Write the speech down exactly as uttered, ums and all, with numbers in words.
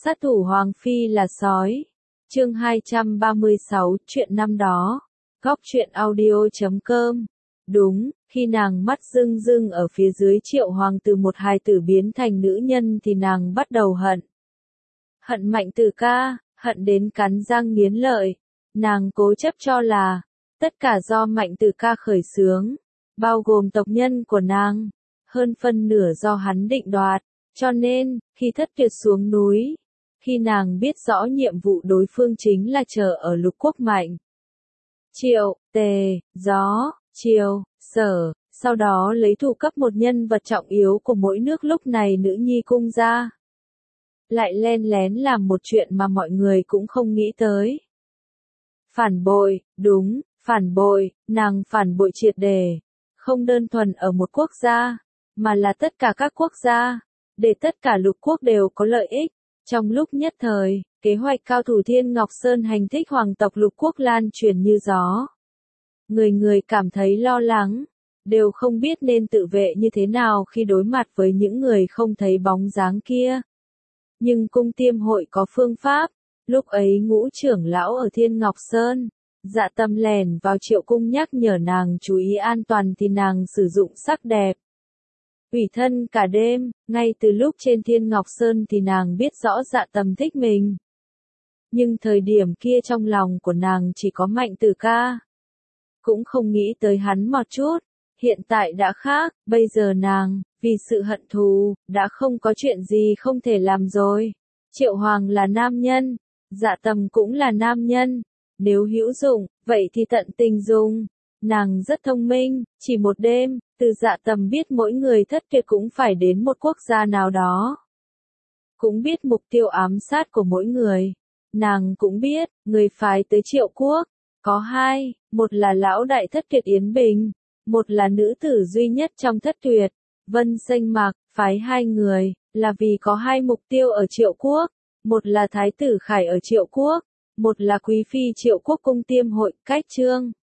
Sát thủ Hoàng Phi là sói. Chương hai trăm ba mươi sáu, chuyện năm đó. Góc truyện audio chấm com. Đúng, khi nàng mắt rưng rưng ở phía dưới Triệu Hoàng từ một hài tử biến thành nữ nhân thì nàng bắt đầu hận. Hận Mạnh Tử ca, hận đến cắn răng nghiến lợi. Nàng cố chấp cho là, tất cả do Mạnh Tử ca khởi xướng, bao gồm tộc nhân của nàng, hơn phân nửa do hắn định đoạt. Cho nên, khi Thất Tuyệt xuống núi, khi nàng biết rõ nhiệm vụ đối phương chính là chờ ở Lục Quốc Mạnh, Triệu, Tề, Gió, Triều, Sở, sau đó lấy thủ cấp một nhân vật trọng yếu của mỗi nước lúc này nữ nhi cung ra. Lại len lén làm một chuyện mà mọi người cũng không nghĩ tới. Phản bội, đúng, phản bội, nàng phản bội triệt để, không đơn thuần ở một quốc gia, mà là tất cả các quốc gia, để tất cả lục quốc đều có lợi ích. Trong lúc nhất thời, kế hoạch cao thủ Thiên Ngọc Sơn hành thích hoàng tộc lục quốc lan truyền như gió. Người người cảm thấy lo lắng, đều không biết nên tự vệ như thế nào khi đối mặt với những người không thấy bóng dáng kia. Nhưng cung Tiêm hội có phương pháp, lúc ấy ngũ trưởng lão ở Thiên Ngọc Sơn, Dạ Tâm lèn vào Triệu cung nhắc nhở nàng chú ý an toàn thì nàng sử dụng sắc đẹp. Ủy thân cả đêm, ngay từ lúc trên Thiên Ngọc Sơn thì nàng biết rõ Dạ Tâm thích mình. Nhưng thời điểm kia trong lòng của nàng chỉ có Mạnh Tử ca. Cũng không nghĩ tới hắn một chút, hiện tại đã khác, bây giờ nàng, vì sự hận thù, đã không có chuyện gì không thể làm rồi. Triệu Hoàng là nam nhân, Dạ Tâm cũng là nam nhân, nếu hữu dụng, vậy thì tận tình dùng. Nàng rất thông minh, chỉ một đêm, từ Dạ Tâm biết mỗi người Thất Tuyệt cũng phải đến một quốc gia nào đó. Cũng biết mục tiêu ám sát của mỗi người. Nàng cũng biết, người phái tới Triệu quốc, có hai, một là lão đại Thất Tuyệt Yến Bình, một là nữ tử duy nhất trong Thất Tuyệt, Vân Xanh Mạc, phái hai người, là vì có hai mục tiêu ở Triệu quốc, một là Thái tử Khải ở Triệu quốc, một là Quý Phi Triệu quốc cung Tiêm hội, cách trương.